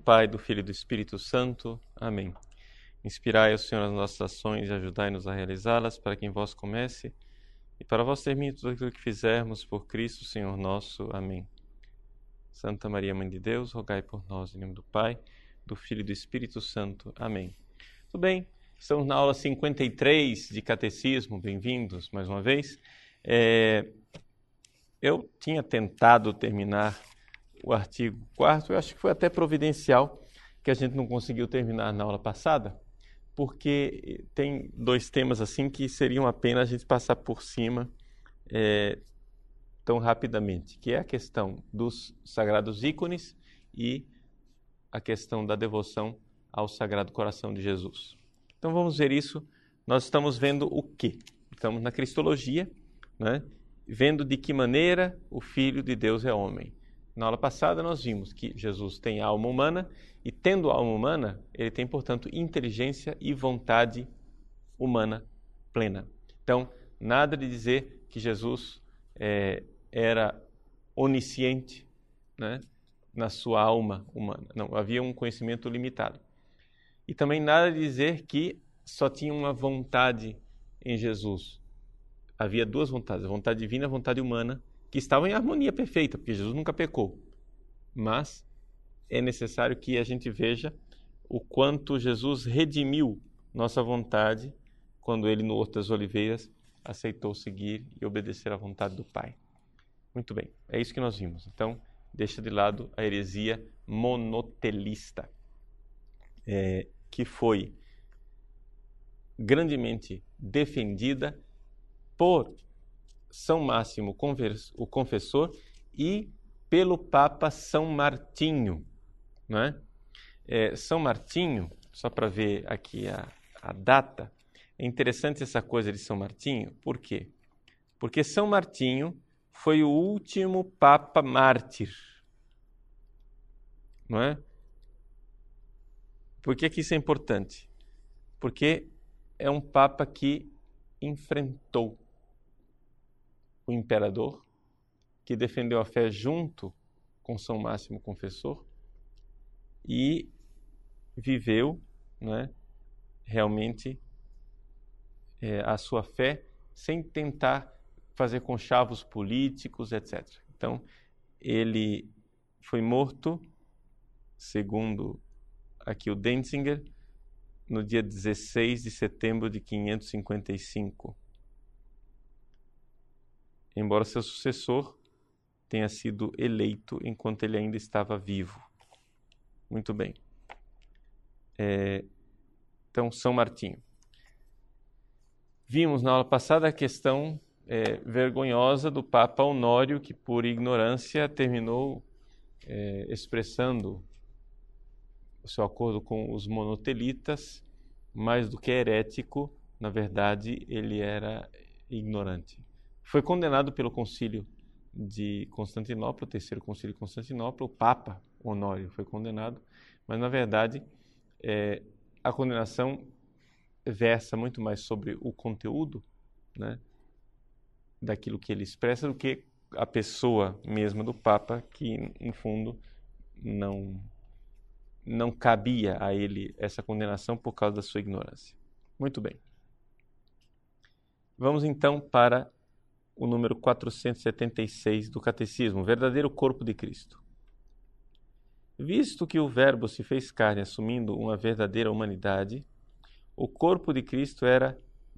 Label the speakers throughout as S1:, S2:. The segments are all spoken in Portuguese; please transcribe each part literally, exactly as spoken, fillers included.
S1: Pai, do Filho e do Espírito Santo. Amém. Inspirai, Senhor, as nossas ações e ajudai-nos a realizá-las, para que em vós comece e para vós termine tudo aquilo que fizermos por Cristo, Senhor nosso. Amém. Santa Maria, Mãe de Deus, rogai por nós, em nome do Pai, do Filho e do Espírito Santo. Amém. Tudo bem, estamos na aula cinquenta e três de Catecismo, bem-vindos mais uma vez. É... Eu tinha tentado terminar o artigo quarto, eu acho que foi até providencial que a gente não conseguiu terminar na aula passada, porque tem dois temas assim que seriam apenas a gente passar por cima é, tão rapidamente, que é a questão dos sagrados ícones e a questão da devoção ao Sagrado Coração de Jesus. Então vamos ver isso. Nós estamos vendo o quê? Estamos na Cristologia, né? Vendo de que maneira o Filho de Deus é homem. Na aula passada nós vimos que Jesus tem alma humana e, tendo alma humana, ele tem, portanto, inteligência e vontade humana plena. Então, nada de dizer que Jesus é, era onisciente, né, na sua alma humana. Não, havia um conhecimento limitado. E também nada de dizer que só tinha uma vontade em Jesus. Havia duas vontades, a vontade divina e a vontade humana, que estavam em harmonia perfeita, porque Jesus nunca pecou. Mas é necessário que a gente veja o quanto Jesus redimiu nossa vontade quando ele, no Horto das Oliveiras, aceitou seguir e obedecer à vontade do Pai. Muito bem, é isso que nós vimos. Então, deixa de lado a heresia monotelista, é, que foi grandemente defendida por São Máximo, o Confessor, e pelo Papa São Martinho, não é? É, São Martinho, só para ver aqui a, a data, é interessante essa coisa de São Martinho, por quê? Porque São Martinho foi o último Papa mártir, não é? Por que que isso é importante? Porque é um Papa que enfrentou o imperador, que defendeu a fé junto com São Máximo Confessor e viveu, né, realmente é, a sua fé sem tentar fazer conchavos políticos, etcétera. Então, ele foi morto, segundo aqui o Denzinger, no dia dezesseis de setembro de quinhentos e cinquenta e cinco. Embora seu sucessor tenha sido eleito enquanto ele ainda estava vivo. Muito bem. É, então, São Martinho. Vimos na aula passada a questão é, vergonhosa do Papa Honório, que por ignorância terminou é, expressando o seu acordo com os monotelitas, mais do que herético, na verdade, ele era ignorante. Foi condenado pelo concílio de Constantinopla, o terceiro concílio de Constantinopla, o Papa Honório foi condenado, mas na verdade é, a condenação versa muito mais sobre o conteúdo, né, daquilo que ele expressa do que a pessoa mesma do Papa, que em fundo não, não cabia a ele essa condenação por causa da sua ignorância. Muito bem. Vamos então para o número quatrocentos e setenta e seis do Catecismo, o verdadeiro corpo de Cristo. Visto que o Verbo se fez carne assumindo uma verdadeira humanidade, o corpo de Cristo era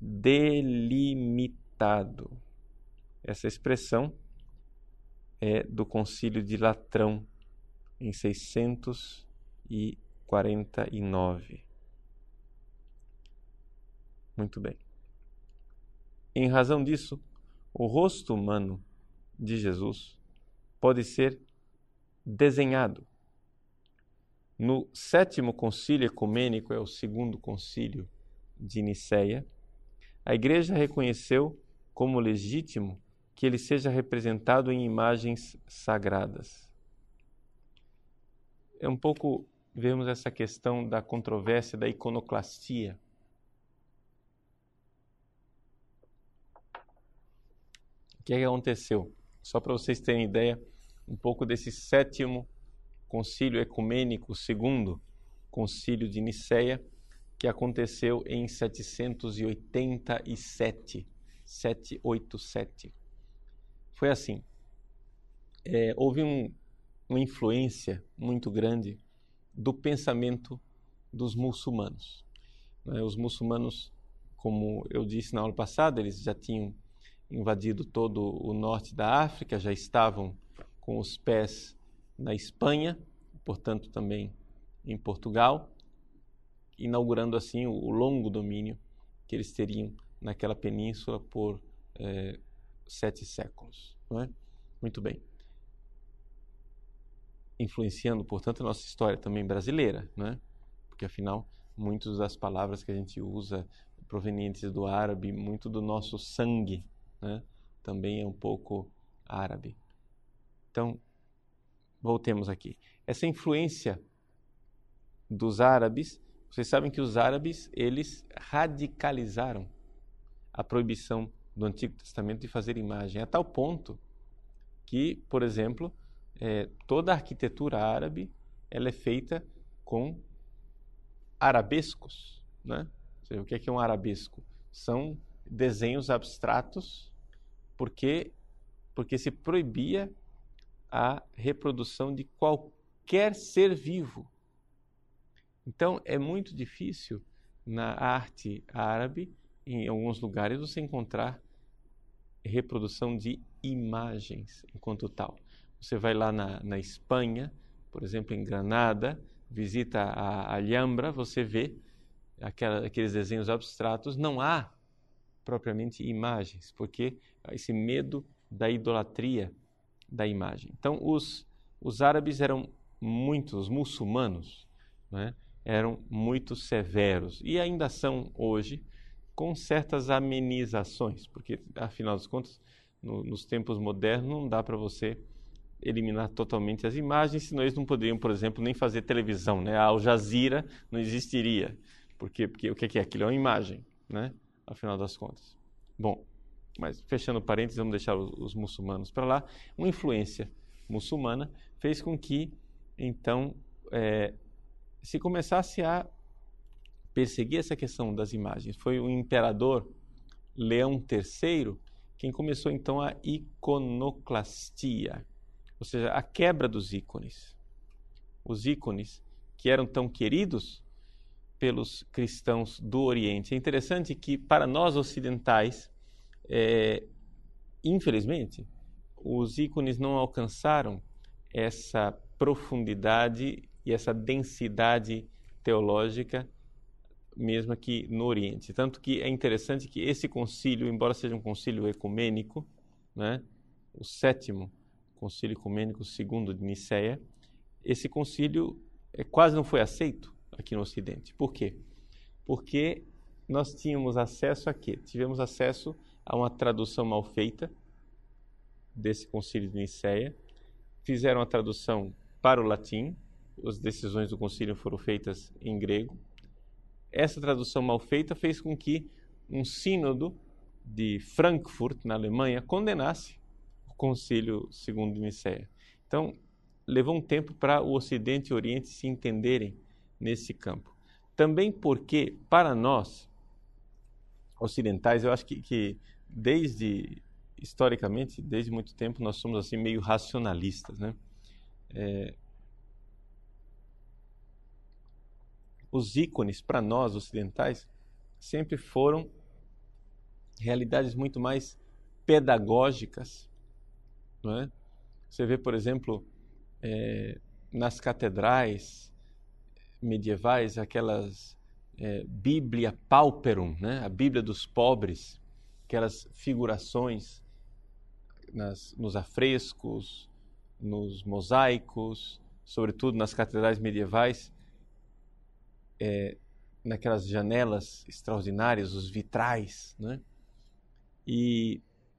S1: delimitado. Essa expressão é do Concílio de Latrão, em seiscentos e quarenta e nove. Muito bem. Em razão disso, o rosto humano de Jesus pode ser desenhado. No sétimo concílio ecumênico, é o segundo concílio de Nicéia, a Igreja reconheceu como legítimo que ele seja representado em imagens sagradas. É um pouco, vemos essa questão da controvérsia da iconoclastia. O que é que aconteceu? Só para vocês terem ideia, um pouco desse sétimo Concílio Ecumênico segundo, Concílio de Nicéia, que aconteceu em setecentos e oitenta e sete. setecentos e oitenta e sete. Foi assim, é, houve um, uma influência muito grande do pensamento dos muçulmanos. Né? Os muçulmanos, como eu disse na aula passada, eles já tinham invadido todo o norte da África, já estavam com os pés na Espanha, portanto também em Portugal, inaugurando assim o longo domínio que eles teriam naquela península por é, sete séculos. Não é? Muito bem. Influenciando, portanto, a nossa história também brasileira, não é? Porque afinal, muitas das palavras que a gente usa provenientes do árabe, muito do nosso sangue, né? Também é um pouco árabe. Então, voltemos aqui. Essa influência dos árabes, vocês sabem que os árabes, eles radicalizaram a proibição do Antigo Testamento de fazer imagem, a tal ponto que, por exemplo, é, toda a arquitetura árabe ela é feita com arabescos, né? Ou seja, o que é, que é um arabesco? São desenhos abstratos, porque, porque se proibia a reprodução de qualquer ser vivo. Então, é muito difícil na arte árabe, em alguns lugares, você encontrar reprodução de imagens enquanto tal. Você vai lá na, na Espanha, por exemplo, em Granada, visita a Alhambra, você vê aquela, aqueles desenhos abstratos, não há propriamente imagens, porque há esse medo da idolatria da imagem. Então, os, os árabes eram muito, os muçulmanos, né, eram muito severos, e ainda são hoje, com certas amenizações, porque, afinal de contas, no, nos tempos modernos, não dá para você eliminar totalmente as imagens, senão eles não poderiam, por exemplo, nem fazer televisão, né? A Al Jazeera não existiria. Por quê? Porque o que é aquilo? É uma imagem, né? Afinal das contas. Bom, mas fechando parênteses, vamos deixar os, os muçulmanos para lá. Uma influência muçulmana fez com que, então, é, se começasse a perseguir essa questão das imagens. Foi o imperador Leão terceiro quem começou, então, a iconoclastia, ou seja, a quebra dos ícones. Os ícones que eram tão queridos pelos cristãos do Oriente. É interessante que, para nós ocidentais, é, infelizmente, os ícones não alcançaram essa profundidade e essa densidade teológica mesmo aqui no Oriente. Tanto que é interessante que esse concílio, embora seja um concílio ecumênico, né, o sétimo concílio ecumênico segundo de Nicéia, esse concílio é, quase não foi aceito aqui no Ocidente. Por quê? Porque nós tínhamos acesso a quê? Tivemos acesso a uma tradução mal feita desse concílio de Nicéia, fizeram a tradução para o latim, as decisões do concílio foram feitas em grego. Essa tradução mal feita fez com que um sínodo de Frankfurt, na Alemanha, condenasse o concílio segundo de Nicéia. Então, levou um tempo para o Ocidente e o Oriente se entenderem nesse campo. Também porque, para nós, ocidentais, eu acho que, que desde, historicamente, desde muito tempo, nós somos assim meio racionalistas, né? É, os ícones, para nós ocidentais, sempre foram realidades muito mais pedagógicas, não é? Você vê, por exemplo, é, nas catedrais medievais, aquelas é, Biblia Pauperum, né? A Bíblia dos pobres, aquelas figurações nas, nos afrescos, nos mosaicos, sobretudo nas catedrais medievais, É, naquelas janelas extraordinárias, os vitrais, né? E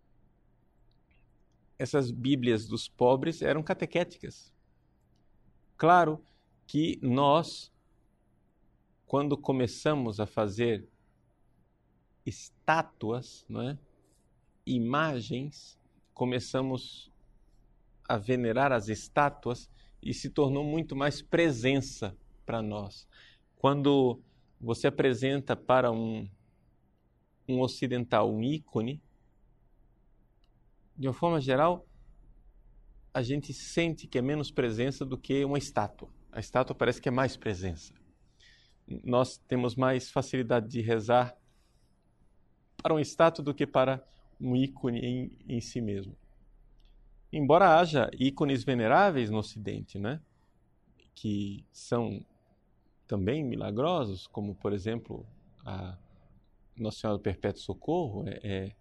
S1: essas Bíblias dos pobres eram catequéticas. Claro que nós, quando começamos a fazer estátuas, não é? Imagens, começamos a venerar as estátuas e se tornou muito mais presença para nós. Quando você apresenta para um, um ocidental um ícone, de uma forma geral, a gente sente que é menos presença do que uma estátua. A estátua parece que é mais presença. Nós temos mais facilidade de rezar para uma estátua do que para um ícone em, em si mesmo. Embora haja ícones veneráveis no Ocidente, né? Que são também milagrosos, como, por exemplo, a Nossa Senhora do Perpétuo Socorro, é, é,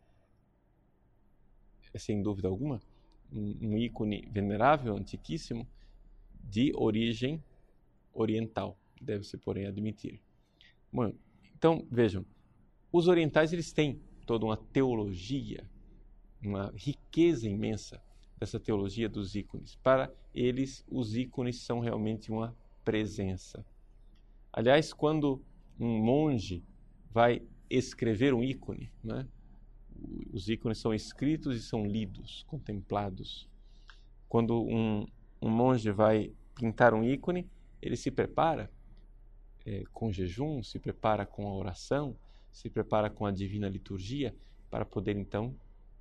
S1: é sem dúvida alguma um, um ícone venerável, antiquíssimo, de origem oriental, deve-se, porém, admitir. Bom, então, vejam, os orientais eles têm toda uma teologia, uma riqueza imensa dessa teologia dos ícones. Para eles, os ícones são realmente uma presença. Aliás, quando um monge vai escrever um ícone, né? Os ícones são escritos e são lidos, contemplados. Quando um, um monge vai pintar um ícone, ele se prepara é, com jejum, se prepara com a oração, se prepara com a divina liturgia para poder então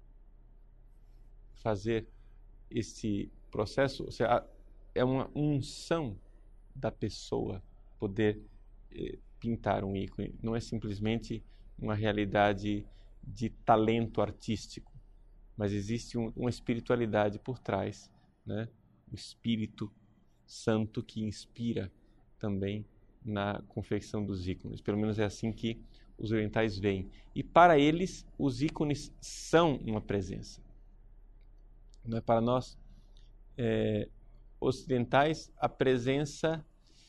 S1: fazer esse processo. Ou seja, é uma unção da pessoa poder eh, pintar um ícone. Não é simplesmente uma realidade de talento artístico, mas existe um, uma espiritualidade por trás, né? O Espírito Santo que inspira também na confecção dos ícones. Pelo menos é assim que os orientais veem. E para eles, os ícones são uma presença. Não é para nós é, ocidentais, a presença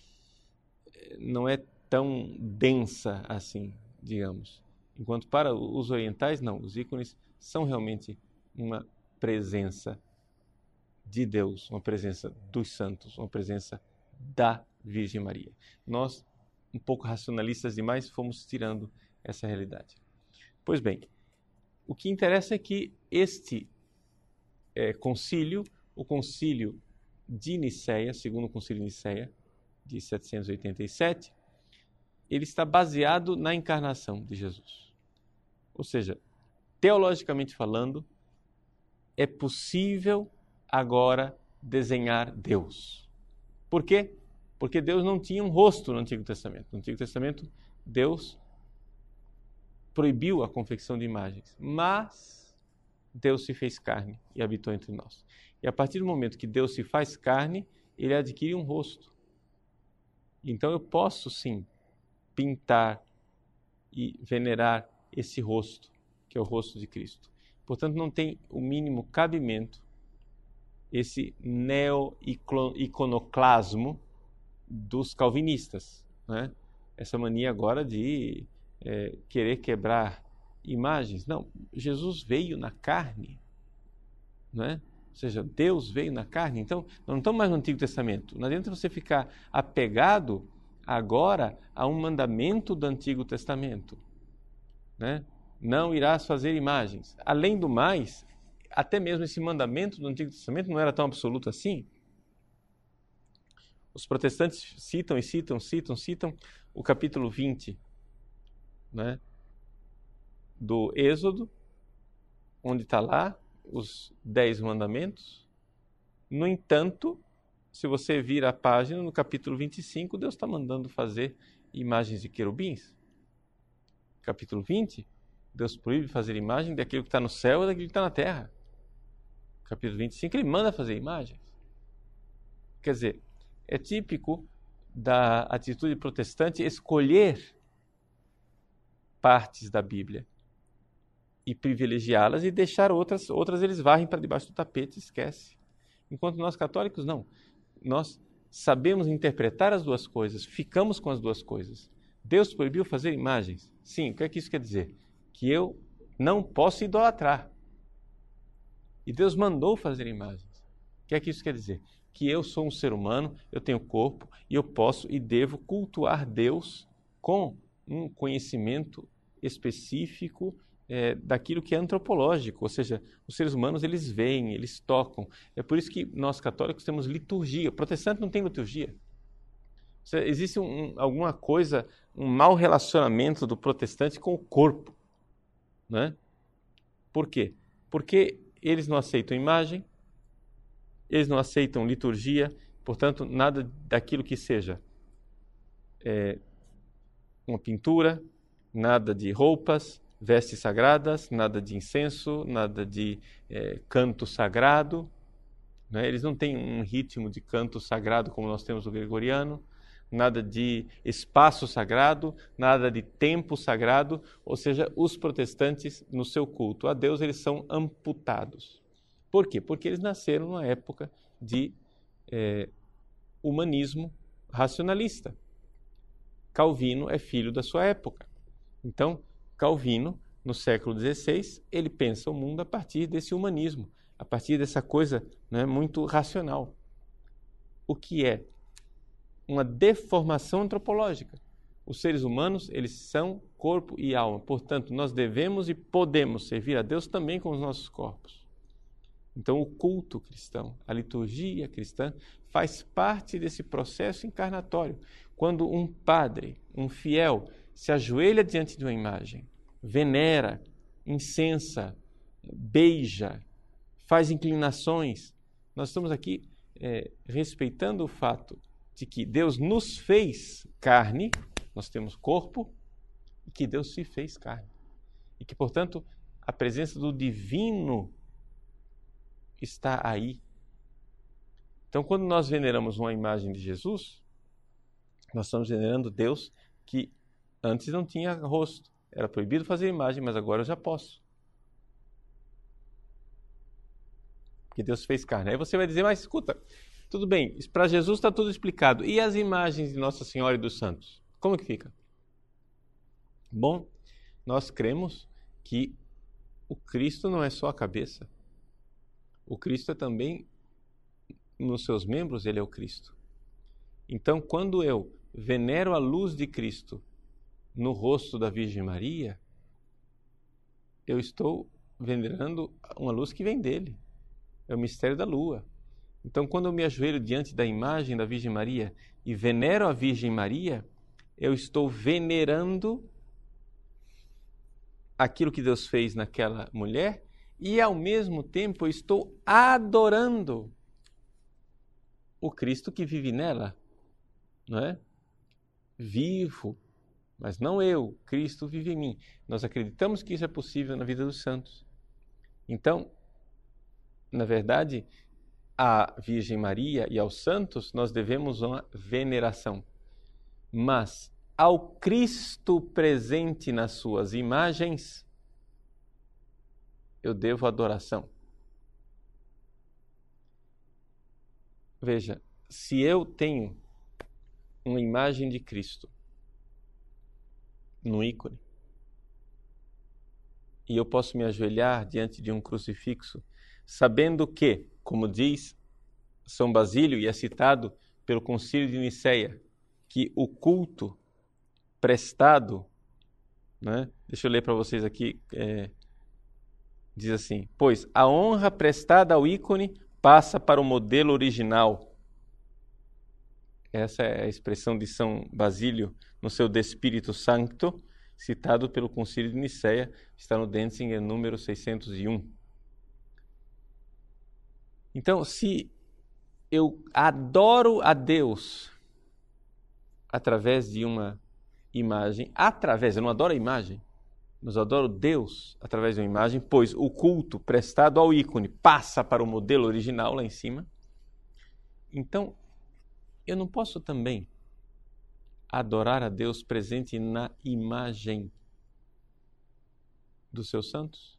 S1: não é tão densa assim, digamos. Enquanto para os orientais, não. Os ícones são realmente uma presença de Deus, uma presença dos santos, uma presença da Virgem Maria. Nós, um pouco racionalistas demais, fomos tirando essa realidade. Pois bem, o que interessa é que este é, concílio, o concílio de Nicéia, segundo o concílio de Nicéia, de setecentos e oitenta e sete, ele está baseado na encarnação de Jesus. Ou seja, teologicamente falando, é possível agora desenhar Deus. Por quê? Porque Deus não tinha um rosto no Antigo Testamento. No Antigo Testamento, Deus proibiu a confecção de imagens, mas Deus se fez carne e habitou entre nós. E a partir do momento que Deus se faz carne, ele adquire um rosto. Então eu posso sim pintar e venerar esse rosto, que é o rosto de Cristo. Portanto, não tem o mínimo cabimento esse neo-iconoclasmo dos calvinistas, né? Essa mania agora de é, querer quebrar imagens. Não, Jesus veio na carne, né? Ou seja, Deus veio na carne. Então, nós não estamos mais no Antigo Testamento. Não adianta você ficar apegado agora a um mandamento do Antigo Testamento, né? Não irás fazer imagens. Além do mais, até mesmo esse mandamento do Antigo Testamento não era tão absoluto assim. Os protestantes citam e citam, citam, citam o capítulo vinte, né, do Êxodo, onde está lá os dez mandamentos. No entanto, se você vir a página, no capítulo vinte e cinco, Deus está mandando fazer imagens de querubins. Capítulo vinte, Deus proíbe fazer imagem daquilo que está no céu e daquilo que está na terra. Capítulo vinte e cinco, ele manda fazer imagens. Quer dizer, é típico da atitude protestante escolher partes da Bíblia e privilegiá-las e deixar outras, outras eles varrem para debaixo do tapete e esquece. Enquanto nós católicos, não. Nós sabemos interpretar as duas coisas, ficamos com as duas coisas. Deus proibiu fazer imagens. Sim, o que é que isso quer dizer? Que eu não posso idolatrar. E Deus mandou fazer imagens. O que é que isso quer dizer? Que eu sou um ser humano, eu tenho corpo e eu posso e devo cultuar Deus com um conhecimento específico é, daquilo que é antropológico, ou seja, os seres humanos eles veem, eles tocam. É por isso que nós católicos temos liturgia. O protestante não tem liturgia. Ou seja, existe um, alguma coisa, um mau relacionamento do protestante com o corpo, né? Por quê? Porque eles não aceitam imagem, eles não aceitam liturgia, portanto, nada daquilo que seja é, uma pintura, nada de roupas, vestes sagradas, nada de incenso, nada de é, canto sagrado, né? Eles não têm um ritmo de canto sagrado como nós temos no gregoriano, nada de espaço sagrado, nada de tempo sagrado, ou seja, os protestantes no seu culto a Deus eles são amputados. Por quê? Porque eles nasceram numa época de é, humanismo racionalista. Calvino é filho da sua época. Então, Calvino, no século dezesseis, ele pensa o mundo a partir desse humanismo, a partir dessa coisa, né, muito racional. O que é uma deformação antropológica. Os seres humanos, eles são corpo e alma. Portanto, nós devemos e podemos servir a Deus também com os nossos corpos. Então, o culto cristão, a liturgia cristã, faz parte desse processo encarnatório. Quando um padre, um fiel, se ajoelha diante de uma imagem, venera, incensa, beija, faz inclinações, nós estamos aqui é, respeitando o fato de que Deus nos fez carne, nós temos corpo, e que Deus se fez carne. E que, portanto, a presença do divino está aí. Então, quando nós veneramos uma imagem de Jesus, nós estamos venerando Deus que antes não tinha rosto. Era proibido fazer imagem, mas agora eu já posso. Porque Deus fez carne. Aí você vai dizer, mas escuta, tudo bem, para Jesus está tudo explicado. E as imagens de Nossa Senhora e dos santos? Como que fica? Bom, nós cremos que o Cristo não é só a cabeça. O Cristo é também, nos seus membros, ele é o Cristo. Então, quando eu venero a luz de Cristo no rosto da Virgem Maria, eu estou venerando uma luz que vem dele. É o mistério da lua. Então, quando eu me ajoelho diante da imagem da Virgem Maria e venero a Virgem Maria, eu estou venerando aquilo que Deus fez naquela mulher e, ao mesmo tempo, eu estou adorando o Cristo que vive nela, não é? Vivo, mas não eu, Cristo vive em mim. Nós acreditamos que isso é possível na vida dos santos. Então, na verdade, à Virgem Maria e aos santos nós devemos uma veneração. Mas ao Cristo presente nas suas imagens, eu devo adoração. Veja, se eu tenho uma imagem de Cristo no ícone, e eu posso me ajoelhar diante de um crucifixo, sabendo que, como diz São Basílio, e é citado pelo Concílio de Nicéia, que o culto prestado, né? Deixa eu ler para vocês aqui, é, diz assim, pois a honra prestada ao ícone passa para o modelo original. Essa é a expressão de São Basílio no seu De Spiritu Sancto, citado pelo Concílio de Nicéia, está no Denzinger número seiscentos e um. Então, se eu adoro a Deus através de uma imagem, através, eu não adoro a imagem, mas eu adoro Deus através de uma imagem, pois o culto prestado ao ícone passa para o modelo original lá em cima. Então, eu não posso também adorar a Deus presente na imagem dos seus santos?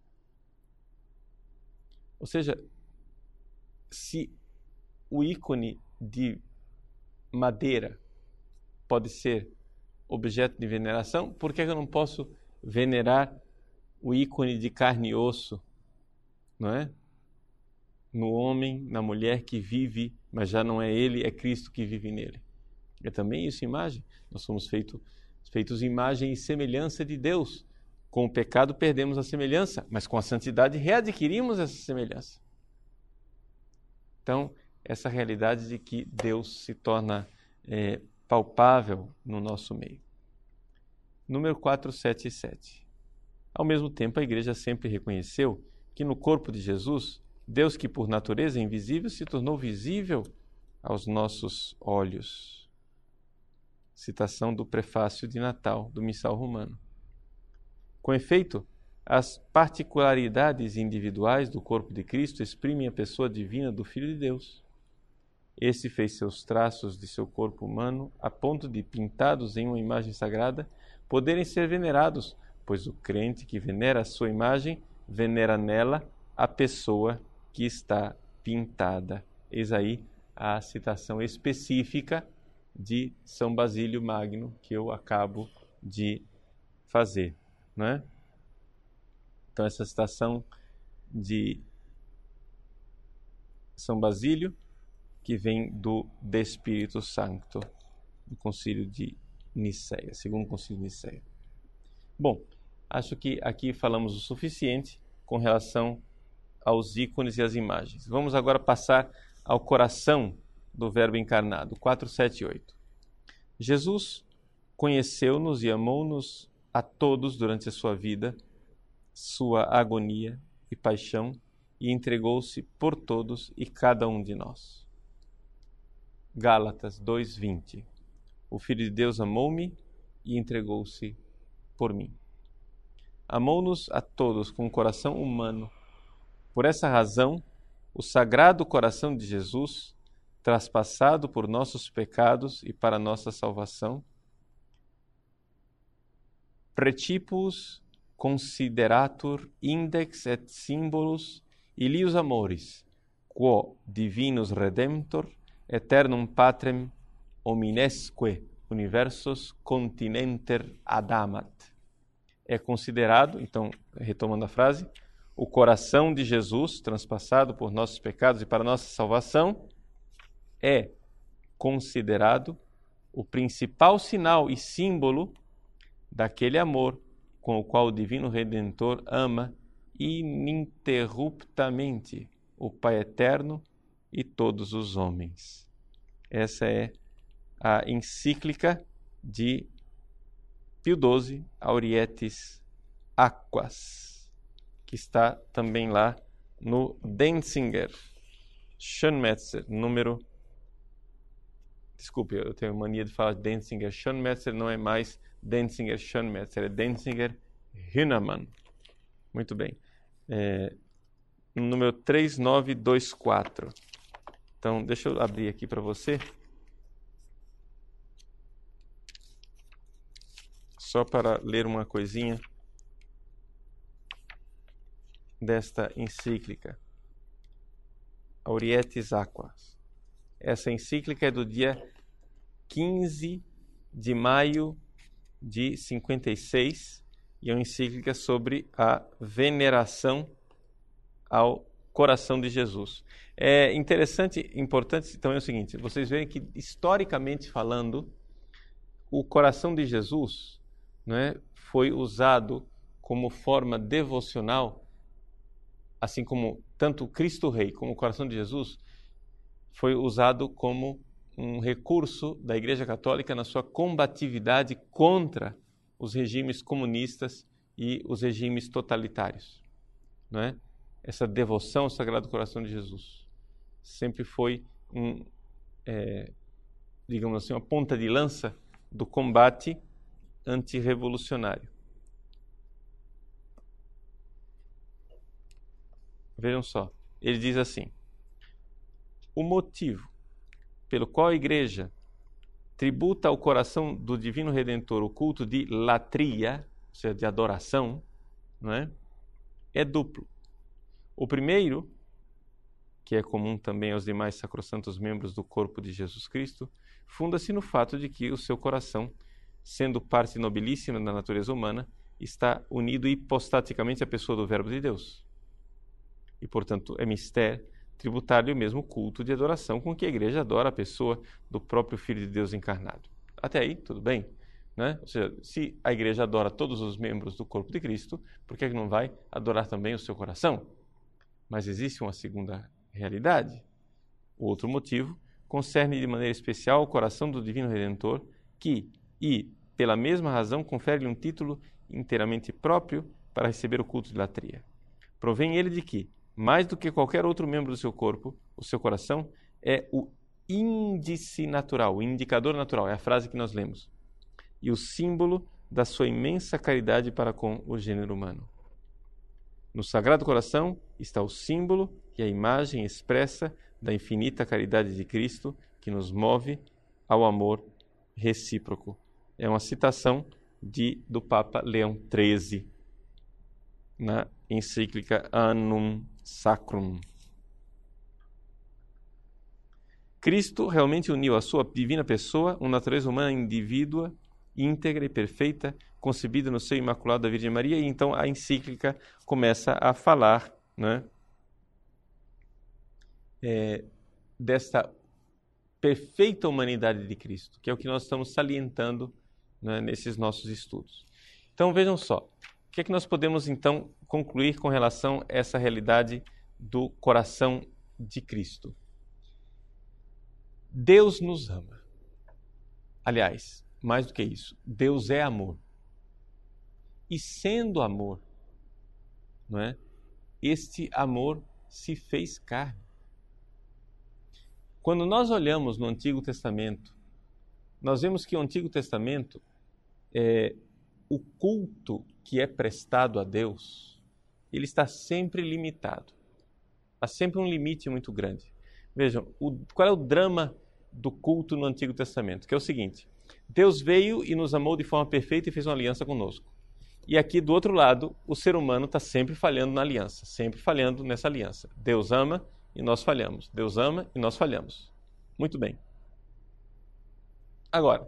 S1: Ou seja, se o ícone de madeira pode ser objeto de veneração, por que eu não posso venerar o ícone de carne e osso, não é? No homem, na mulher que vive, mas já não é ele, é Cristo que vive nele. É também isso imagem. Nós somos feito, feitos imagem e semelhança de Deus, Com o pecado perdemos a semelhança, mas com a santidade readquirimos essa semelhança. Então, essa realidade de que Deus se torna é, palpável no nosso meio. Número quatrocentos e setenta e sete. Ao mesmo tempo, a Igreja sempre reconheceu que no corpo de Jesus, Deus que por natureza é invisível se tornou visível aos nossos olhos. Citação do prefácio de Natal do Missal Romano. Com efeito, as particularidades individuais do corpo de Cristo exprimem a pessoa divina do Filho de Deus. Esse fez seus traços de seu corpo humano a ponto de, pintados em uma imagem sagrada, poderem ser venerados, pois o crente que venera a sua imagem, venera nela a pessoa que está pintada. Eis aí a citação específica de São Basílio Magno que eu acabo de fazer, não é? Então, essa citação de São Basílio, que vem do De Spiritu Sancto, do Concílio de Niceia, segundo Concílio de Niceia. Bom, acho que aqui falamos o suficiente com relação aos ícones e às imagens. Vamos agora passar ao coração do Verbo encarnado, quatrocentos e setenta e oito. Jesus conheceu-nos e amou-nos a todos durante a sua vida, sua agonia e paixão, e entregou-se por todos e cada um de nós. Gálatas dois, vinte. O Filho de Deus amou-me e entregou-se por mim. Amou-nos a todos com o coração humano. Por essa razão, o Sagrado Coração de Jesus, traspassado por nossos pecados e para nossa salvação, precipus consideratur index et symbolus ilius amoris, quo divinus redemptor aeternum patrem hominesque universos continenter adamat. É considerado, então, retomando a frase, o coração de Jesus, transpassado por nossos pecados e para nossa salvação, é considerado o principal sinal e símbolo daquele amor com o qual o Divino Redentor ama ininterruptamente o Pai Eterno e todos os homens. Essa é a encíclica de Pio doze, Aurietis Aquas, que está também lá no Denzinger Schönmetzer, número... Desculpe, eu tenho mania de falar Denzinger Schönmetzer, não é mais Denzinger Schönmetzer, é Denzinger Hühnemann. Muito bem. É, número três nove dois quatro. Então, deixa eu abrir aqui para você. Só para ler uma coisinha desta encíclica. Aurietis Aquas. Essa encíclica é do dia quinze de maio de cinquenta e seis e é uma encíclica sobre a veneração ao coração de Jesus. É interessante, importante também é o seguinte, vocês verem que, historicamente falando, o coração de Jesus, né, foi usado como forma devocional, assim como tanto o Cristo Rei como o coração de Jesus foi usado como um recurso da Igreja Católica na sua combatividade contra os regimes comunistas e os regimes totalitários, não é? Essa devoção ao Sagrado Coração de Jesus sempre foi um, é, digamos assim, uma ponta de lança do combate antirrevolucionário. Vejam só, ele diz assim: o motivo pelo qual a Igreja tributa ao coração do Divino Redentor o culto de latria, ou seja, de adoração, não é? É duplo. O primeiro, que é comum também aos demais sacrossantos membros do corpo de Jesus Cristo, funda-se no fato de que o seu coração, sendo parte nobilíssima da natureza humana, está unido hipostaticamente à pessoa do Verbo de Deus. E, portanto, é mistério tributar-lhe o mesmo culto de adoração com que a Igreja adora a pessoa do próprio Filho de Deus encarnado. Até aí, tudo bem? né? Ou seja, se a igreja adora todos os membros do corpo de Cristo, por que não vai adorar também o seu coração? Mas existe uma segunda realidade. O outro motivo concerne de maneira especial o coração do Divino Redentor, que, e pela mesma razão, confere-lhe um título inteiramente próprio para receber o culto de latria. Provém ele de que, mais do que qualquer outro membro do seu corpo, o seu coração é o índice natural, o indicador natural, é a frase que nós lemos, e o símbolo da sua imensa caridade para com o gênero humano. No Sagrado Coração está o símbolo e a imagem expressa da infinita caridade de Cristo que nos move ao amor recíproco. É uma citação de, do Papa Leão treze, na encíclica Annum Sacrum. Cristo realmente uniu à sua divina pessoa uma natureza humana indivídua, íntegra e perfeita, concebida no seio imaculado da Virgem Maria, e então a encíclica começa a falar, né, é, desta perfeita humanidade de Cristo, que é o que nós estamos salientando, né, nesses nossos estudos. Então vejam só, o que é que nós podemos então concluir com relação a essa realidade do coração de Cristo? Deus nos ama. Aliás, mais do que isso, Deus é amor. E sendo amor, não é? Este amor se fez carne. Quando nós olhamos no Antigo Testamento, nós vemos que o Antigo Testamento, é, o culto que é prestado a Deus, ele está sempre limitado. Há sempre um limite muito grande. Vejam, o, qual é o drama do culto no Antigo Testamento? Que é o seguinte: Deus veio e nos amou de forma perfeita e fez uma aliança conosco. E aqui, do outro lado, o ser humano está sempre falhando na aliança, sempre falhando nessa aliança. Deus ama e nós falhamos. Deus ama e nós falhamos. Muito bem. Agora,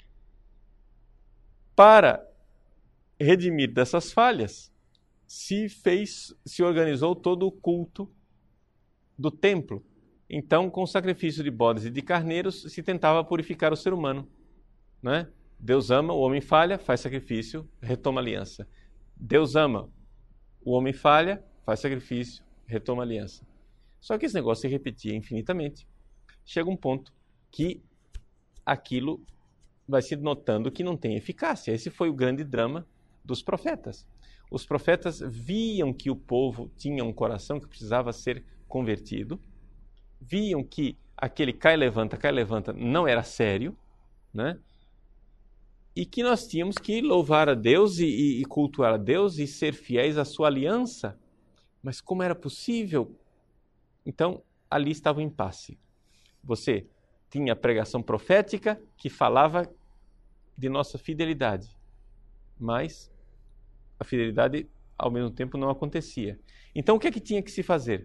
S1: para redimir dessas falhas, se fez, se organizou todo o culto do templo. Então, com o sacrifício de bodes e de carneiros, se tentava purificar o ser humano, né? Deus ama, o homem falha, faz sacrifício, retoma a aliança. Deus ama, o homem falha, faz sacrifício, retoma a aliança. Só que esse negócio se repetia infinitamente. Chega um ponto que aquilo vai se notando que não tem eficácia. Esse foi o grande drama dos profetas. Os profetas viam que o povo tinha um coração que precisava ser convertido, viam que aquele cai, levanta, cai, levanta não era sério, né? E que nós tínhamos que louvar a Deus e, e, e cultuar a Deus e ser fiéis à sua aliança. Mas como era possível? Então, ali estava o impasse. Você tinha a pregação profética que falava de nossa fidelidade, mas a fidelidade, ao mesmo tempo, não acontecia. Então, o que é que tinha que se fazer?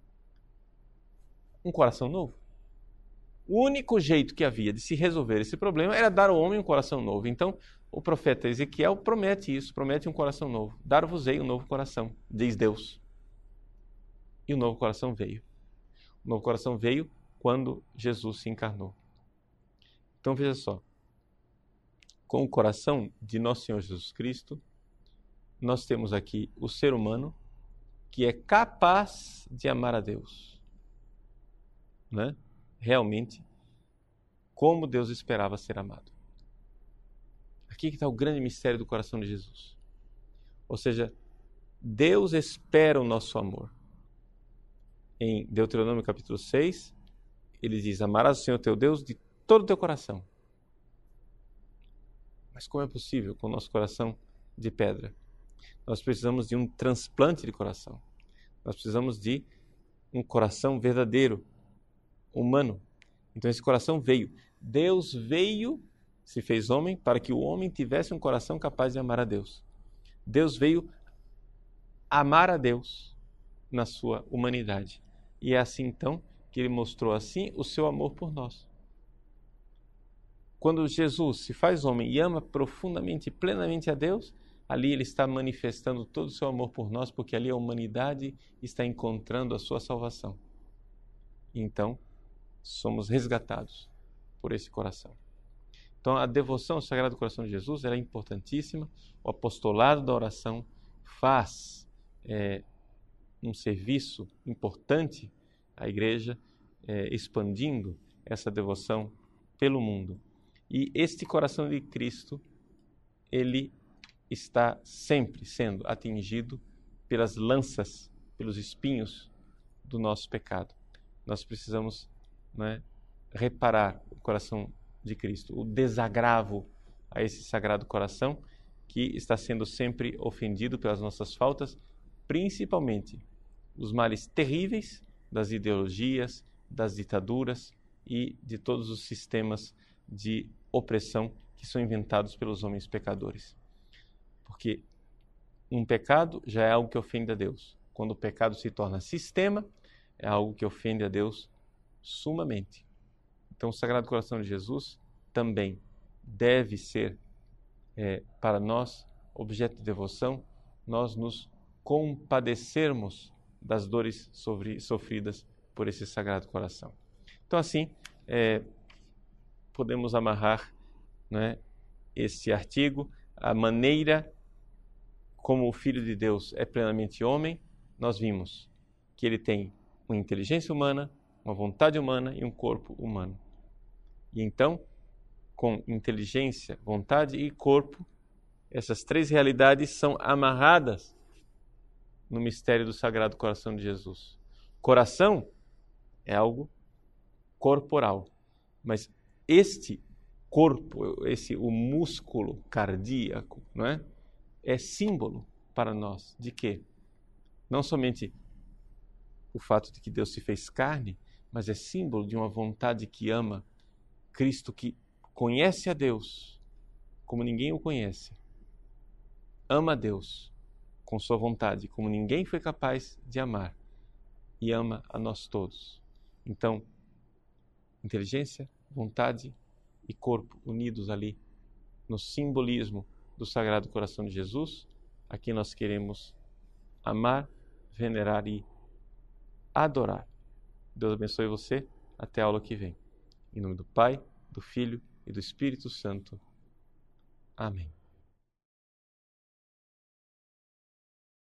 S1: Um coração novo. O único jeito que havia de se resolver esse problema era dar ao homem um coração novo. Então, o profeta Ezequiel promete isso, promete um coração novo. Dar-vos-ei um novo coração, diz Deus. E o novo coração veio. O novo coração veio quando Jesus se encarnou. Então, veja só. Com o coração de Nosso Senhor Jesus Cristo, nós temos aqui o ser humano que é capaz de amar a Deus, né? Realmente, como Deus esperava ser amado. Aqui que está o grande mistério do coração de Jesus. Ou seja, Deus espera o nosso amor. Em Deuteronômio capítulo seis, ele diz: amarás o Senhor teu Deus de todo o teu coração. Mas como é possível com o nosso coração de pedra? Nós precisamos de um transplante de coração. Nós precisamos de um coração verdadeiro, humano. Então esse coração veio. Deus veio, se fez homem, para que o homem tivesse um coração capaz de amar a Deus. Deus veio amar a Deus na sua humanidade. E é assim então que ele mostrou assim o seu amor por nós. Quando Jesus se faz homem e ama profundamente e plenamente a Deus, ali ele está manifestando todo o seu amor por nós, porque ali a humanidade está encontrando a sua salvação. Então, somos resgatados por esse coração. Então, a devoção ao Sagrado Coração de Jesus ela é importantíssima. O apostolado da oração faz é, um serviço importante à Igreja, é, expandindo essa devoção pelo mundo. E este coração de Cristo, ele está sempre sendo atingido pelas lanças, pelos espinhos do nosso pecado. Nós precisamos, né, reparar o coração de Cristo, o desagravo a esse Sagrado Coração que está sendo sempre ofendido pelas nossas faltas, principalmente os males terríveis das ideologias, das ditaduras e de todos os sistemas de opressão que são inventados pelos homens pecadores. Porque um pecado já é algo que ofende a Deus. Quando o pecado se torna sistema, é algo que ofende a Deus sumamente. Então, o Sagrado Coração de Jesus também deve ser, é, para nós, objeto de devoção, nós nos compadecermos das dores sofridas por esse Sagrado Coração. Então, assim, é, podemos amarrar, né, esse artigo, a maneira como o Filho de Deus é plenamente homem. Nós vimos que ele tem uma inteligência humana, uma vontade humana e um corpo humano. E então, com inteligência, vontade e corpo, essas três realidades são amarradas no mistério do Sagrado Coração de Jesus. Coração é algo corporal, mas este corpo, esse o músculo cardíaco, não é? É símbolo para nós de quê? Não somente o fato de que Deus se fez carne, mas é símbolo de uma vontade que ama Cristo, que conhece a Deus como ninguém o conhece, ama a Deus com sua vontade como ninguém foi capaz de amar e ama a nós todos. Então, inteligência, vontade e corpo unidos ali no simbolismo do Sagrado Coração de Jesus, a quem nós queremos amar, venerar e adorar. Deus abençoe você. Até a aula que vem. Em nome do Pai, do Filho e do Espírito Santo. Amém.